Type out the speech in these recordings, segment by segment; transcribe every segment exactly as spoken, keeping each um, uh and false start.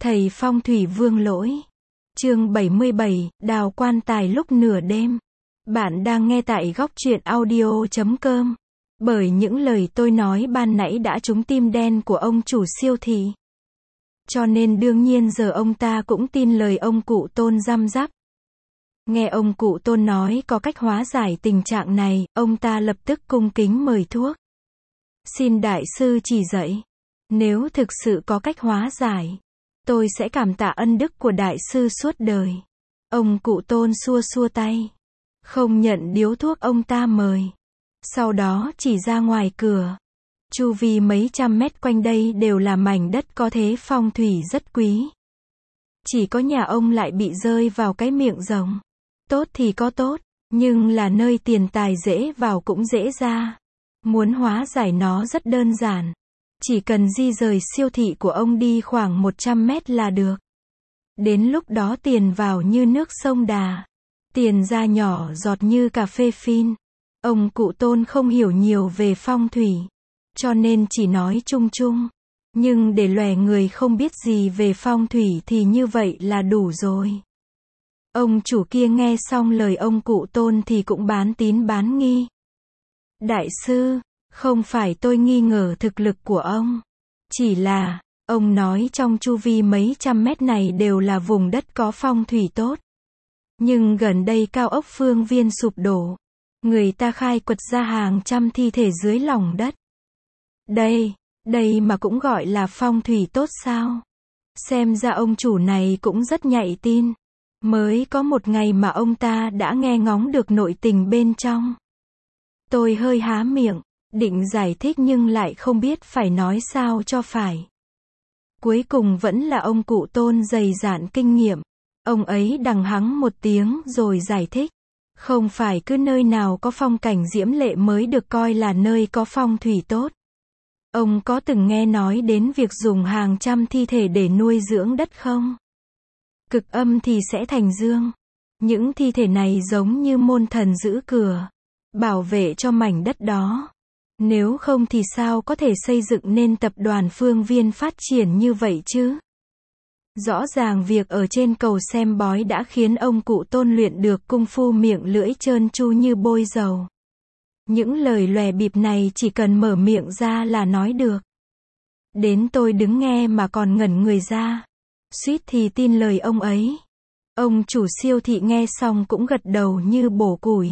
Thầy phong thủy Vương Lỗi. Chương bảy mươi bảy, đào quan tài lúc nửa đêm. Bạn đang nghe tại góc truyện audio chấm com. Bởi những lời tôi nói ban nãy đã trúng tim đen của ông chủ siêu thị. Cho nên đương nhiên giờ ông ta cũng tin lời ông cụ Tôn răm rắp. Nghe ông cụ Tôn nói có cách hóa giải tình trạng này, ông ta lập tức cung kính mời thuốc. Xin đại sư chỉ dạy. Nếu thực sự có cách hóa giải, tôi sẽ cảm tạ ân đức của đại sư suốt đời. Ông cụ Tôn xua xua tay. Không nhận điếu thuốc ông ta mời. Sau đó chỉ ra ngoài cửa. Chu vi mấy trăm mét quanh đây đều là mảnh đất có thế phong thủy rất quý. Chỉ có nhà ông lại bị rơi vào cái miệng rồng. Tốt thì có tốt, nhưng là nơi tiền tài dễ vào cũng dễ ra. Muốn hóa giải nó rất đơn giản. Chỉ cần di rời siêu thị của ông đi khoảng một trăm mét là được. Đến lúc đó tiền vào như nước sông Đà. Tiền ra nhỏ giọt như cà phê phin. Ông cụ Tôn không hiểu nhiều về phong thủy. Cho nên chỉ nói chung chung. Nhưng để lòe người không biết gì về phong thủy thì như vậy là đủ rồi. Ông chủ kia nghe xong lời ông cụ Tôn thì cũng bán tín bán nghi. Đại sư, không phải tôi nghi ngờ thực lực của ông. Chỉ là, ông nói trong chu vi mấy trăm mét này đều là vùng đất có phong thủy tốt. Nhưng gần đây cao ốc Phương Viên sụp đổ. Người ta khai quật ra hàng trăm thi thể dưới lòng đất. Đây, đây mà cũng gọi là phong thủy tốt sao? Xem ra ông chủ này cũng rất nhạy tin. Mới có một ngày mà ông ta đã nghe ngóng được nội tình bên trong. Tôi hơi há miệng, định giải thích nhưng lại không biết phải nói sao cho phải. Cuối cùng vẫn là ông cụ Tôn dày dạn kinh nghiệm. Ông ấy đằng hắng một tiếng rồi giải thích. Không phải cứ nơi nào có phong cảnh diễm lệ mới được coi là nơi có phong thủy tốt. Ông có từng nghe nói đến việc dùng hàng trăm thi thể để nuôi dưỡng đất không? Cực âm thì sẽ thành dương. Những thi thể này giống như môn thần giữ cửa, bảo vệ cho mảnh đất đó. Nếu không thì sao có thể xây dựng nên tập đoàn Phương Viên phát triển như vậy chứ? Rõ ràng việc ở trên cầu xem bói đã khiến ông cụ Tôn luyện được công phu miệng lưỡi trơn tru như bôi dầu. Những lời lòe bịp này chỉ cần mở miệng ra là nói được. Đến tôi đứng nghe mà còn ngẩn người ra. Suýt thì tin lời ông ấy. Ông chủ siêu thị nghe xong cũng gật đầu như bổ củi.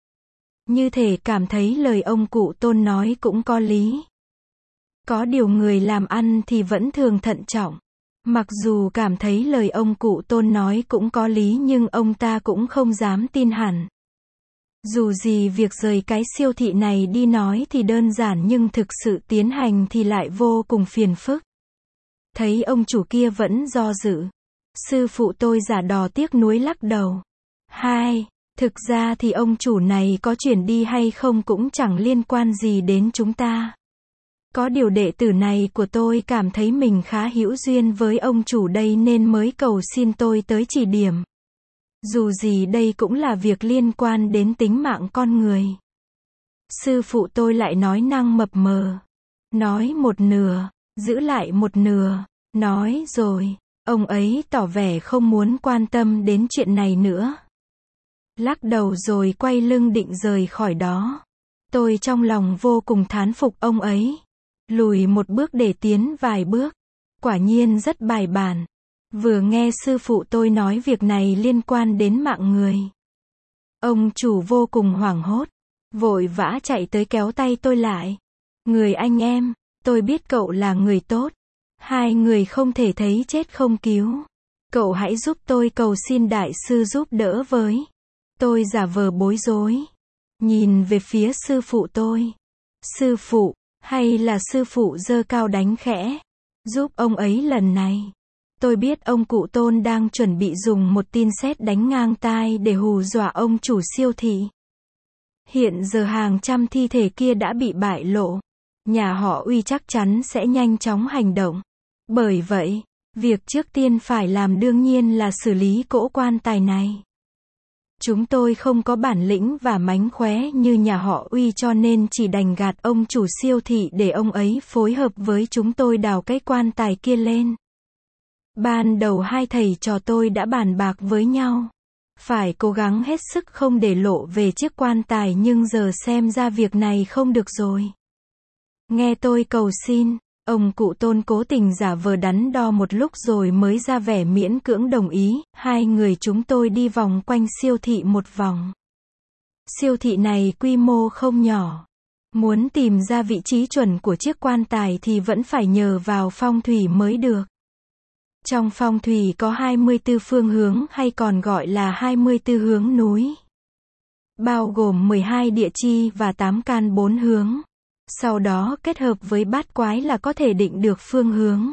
Như thể cảm thấy lời ông cụ Tôn nói cũng có lý. Có điều người làm ăn thì vẫn thường thận trọng. Mặc dù cảm thấy lời ông cụ Tôn nói cũng có lý nhưng ông ta cũng không dám tin hẳn. Dù gì việc rời cái siêu thị này đi nói thì đơn giản nhưng thực sự tiến hành thì lại vô cùng phiền phức. Thấy ông chủ kia vẫn do dự. Sư phụ tôi giả đò tiếc nuối lắc đầu. Hai, thực ra thì ông chủ này có chuyển đi hay không cũng chẳng liên quan gì đến chúng ta. Có điều đệ tử này của tôi cảm thấy mình khá hữu duyên với ông chủ đây nên mới cầu xin tôi tới chỉ điểm. Dù gì đây cũng là việc liên quan đến tính mạng con người. Sư phụ tôi lại nói năng mập mờ. Nói một nửa, giữ lại một nửa. Nói rồi, ông ấy tỏ vẻ không muốn quan tâm đến chuyện này nữa. Lắc đầu rồi quay lưng định rời khỏi đó. Tôi trong lòng vô cùng thán phục ông ấy. Lùi một bước để tiến vài bước. Quả nhiên rất bài bản. Vừa nghe sư phụ tôi nói việc này liên quan đến mạng người. Ông chủ vô cùng hoảng hốt. Vội vã chạy tới kéo tay tôi lại. Người anh em, tôi biết cậu là người tốt. Hai người không thể thấy chết không cứu. Cậu hãy giúp tôi cầu xin đại sư giúp đỡ với. Tôi giả vờ bối rối. Nhìn về phía sư phụ tôi. Sư phụ, hay là sư phụ giơ cao đánh khẽ. Giúp ông ấy lần này. Tôi biết ông cụ Tôn đang chuẩn bị dùng một tin sét đánh ngang tai để hù dọa ông chủ siêu thị. Hiện giờ hàng trăm thi thể kia đã bị bại lộ. Nhà họ Uy chắc chắn sẽ nhanh chóng hành động. Bởi vậy, việc trước tiên phải làm đương nhiên là xử lý cỗ quan tài này. Chúng tôi không có bản lĩnh và mánh khóe như nhà họ Uy cho nên chỉ đành gạt ông chủ siêu thị để ông ấy phối hợp với chúng tôi đào cái quan tài kia lên. Ban đầu hai thầy trò tôi đã bàn bạc với nhau. Phải cố gắng hết sức không để lộ về chiếc quan tài nhưng giờ xem ra việc này không được rồi. Nghe tôi cầu xin, ông cụ Tôn cố tình giả vờ đắn đo một lúc rồi mới ra vẻ miễn cưỡng đồng ý. Hai người chúng tôi đi vòng quanh siêu thị một vòng. Siêu thị này quy mô không nhỏ. Muốn tìm ra vị trí chuẩn của chiếc quan tài thì vẫn phải nhờ vào phong thủy mới được. Trong phong thủy có hai mươi tư phương hướng hay còn gọi là hai mươi tư hướng núi. Bao gồm mười hai địa chi và tám can bốn hướng. Sau đó kết hợp với bát quái là có thể định được phương hướng.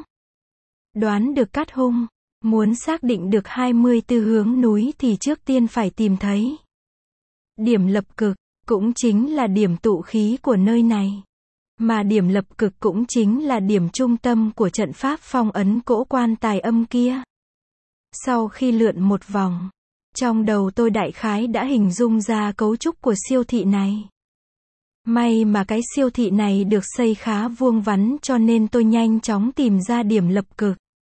Đoán được cát hung. Muốn xác định được hai mươi tư hướng núi thì trước tiên phải tìm thấy điểm lập cực, cũng chính là điểm tụ khí của nơi này. Mà điểm lập cực cũng chính là điểm trung tâm của trận pháp phong ấn cỗ quan tài âm kia. Sau khi lượn một vòng, trong đầu tôi đại khái đã hình dung ra cấu trúc của siêu thị này. May mà cái siêu thị này được xây khá vuông vắn cho nên tôi nhanh chóng tìm ra điểm lập cực.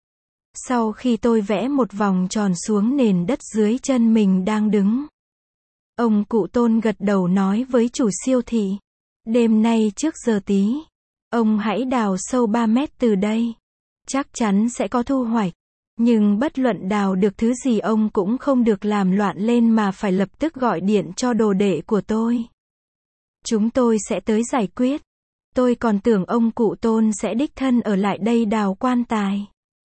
Sau khi tôi vẽ một vòng tròn xuống nền đất dưới chân mình đang đứng, ông cụ Tôn gật đầu nói với chủ siêu thị. Đêm nay trước giờ tí, ông hãy đào sâu ba mét từ đây. Chắc chắn sẽ có thu hoạch. Nhưng bất luận đào được thứ gì ông cũng không được làm loạn lên mà phải lập tức gọi điện cho đồ đệ của tôi. Chúng tôi sẽ tới giải quyết. Tôi còn tưởng ông cụ Tôn sẽ đích thân ở lại đây đào quan tài.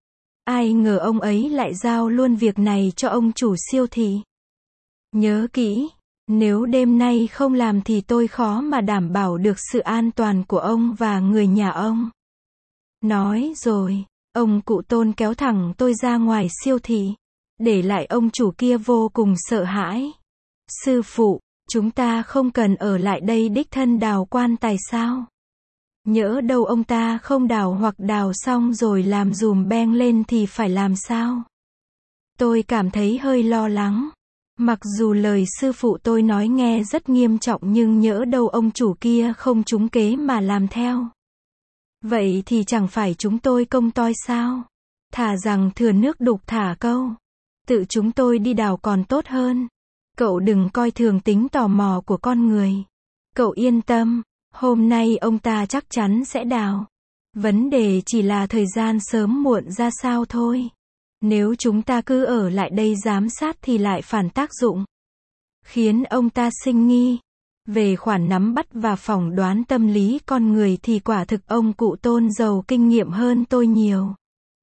Ai ngờ ông ấy lại giao luôn việc này cho ông chủ siêu thị. Nhớ kỹ. Nếu đêm nay không làm thì tôi khó mà đảm bảo được sự an toàn của ông và người nhà ông. Nói rồi, ông cụ Tôn kéo thẳng tôi ra ngoài siêu thị, để lại ông chủ kia vô cùng sợ hãi. Sư phụ, chúng ta không cần ở lại đây đích thân đào quan tài sao? Nhỡ đâu ông ta không đào hoặc đào xong rồi làm dùm beng lên thì phải làm sao? Tôi cảm thấy hơi lo lắng. Mặc dù lời sư phụ tôi nói nghe rất nghiêm trọng nhưng nhỡ đâu ông chủ kia không trúng kế mà làm theo. Vậy thì chẳng phải chúng tôi công toi sao? Thà rằng thừa nước đục thả câu. Tự chúng tôi đi đào còn tốt hơn. Cậu đừng coi thường tính tò mò của con người. Cậu yên tâm, hôm nay ông ta chắc chắn sẽ đào. Vấn đề chỉ là thời gian sớm muộn ra sao thôi. Nếu chúng ta cứ ở lại đây giám sát thì lại phản tác dụng, khiến ông ta sinh nghi. Về khoản nắm bắt và phỏng đoán tâm lý con người thì quả thực ông cụ Tôn giàu kinh nghiệm hơn tôi nhiều.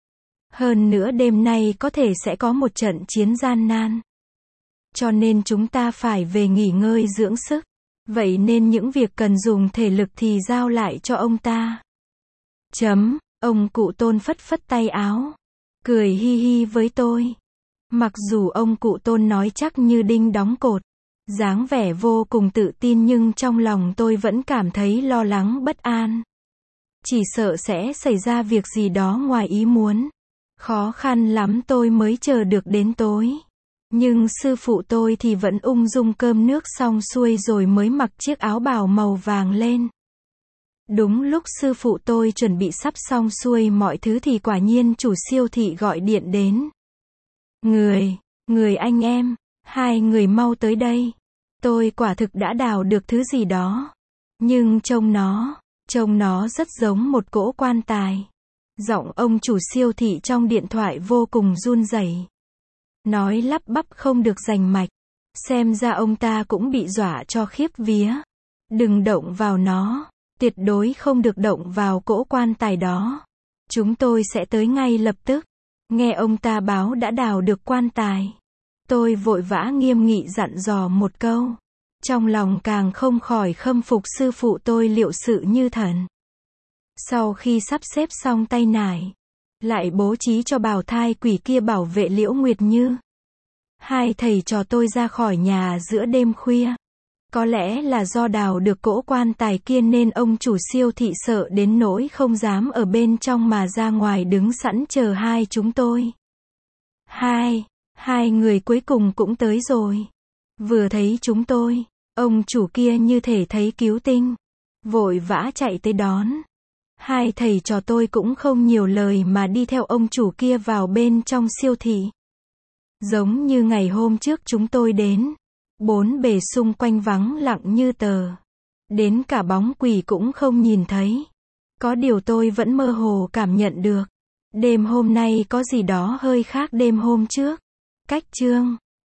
Hơn nữa đêm nay có thể sẽ có một trận chiến gian nan. Cho nên chúng ta phải về nghỉ ngơi dưỡng sức. Vậy nên những việc cần dùng thể lực thì giao lại cho ông ta. Chấm, ông cụ Tôn phất phất tay áo. Cười hi hi với tôi. Mặc dù ông cụ Tôn nói chắc như đinh đóng cột, dáng vẻ vô cùng tự tin nhưng trong lòng tôi vẫn cảm thấy lo lắng bất an. Chỉ sợ sẽ xảy ra việc gì đó ngoài ý muốn. Khó khăn lắm tôi mới chờ được đến tối. Nhưng sư phụ tôi thì vẫn ung dung cơm nước xong xuôi rồi mới mặc chiếc áo bào màu vàng lên. Đúng lúc sư phụ tôi chuẩn bị sắp xong xuôi mọi thứ thì quả nhiên chủ siêu thị gọi điện đến. Người, người anh em, hai người mau tới đây. Tôi quả thực đã đào được thứ gì đó. Nhưng trông nó, trông nó rất giống một cỗ quan tài. Giọng ông chủ siêu thị trong điện thoại vô cùng run rẩy. Nói lắp bắp không được rành mạch. Xem ra ông ta cũng bị dọa cho khiếp vía. Đừng động vào nó. Tuyệt đối không được động vào cỗ quan tài đó. Chúng tôi sẽ tới ngay lập tức. Nghe ông ta báo đã đào được quan tài. Tôi vội vã nghiêm nghị dặn dò một câu. Trong lòng càng không khỏi khâm phục sư phụ tôi liệu sự như thần. Sau khi sắp xếp xong tay nải, lại bố trí cho bào thai quỷ kia bảo vệ Liễu Nguyệt Như. Hai thầy trò tôi ra khỏi nhà giữa đêm khuya. Có lẽ là do đào được cỗ quan tài kia nên ông chủ siêu thị sợ đến nỗi không dám ở bên trong mà ra ngoài đứng sẵn chờ hai chúng tôi. Hai, hai người cuối cùng cũng tới rồi. Vừa thấy chúng tôi, ông chủ kia như thể thấy cứu tinh. Vội vã chạy tới đón. Hai thầy trò tôi cũng không nhiều lời mà đi theo ông chủ kia vào bên trong siêu thị. Giống như ngày hôm trước chúng tôi đến, bốn bề xung quanh vắng lặng như tờ. Đến cả bóng quỷ cũng không nhìn thấy. Có điều tôi vẫn mơ hồ cảm nhận được. Đêm hôm nay có gì đó hơi khác đêm hôm trước. Cách chương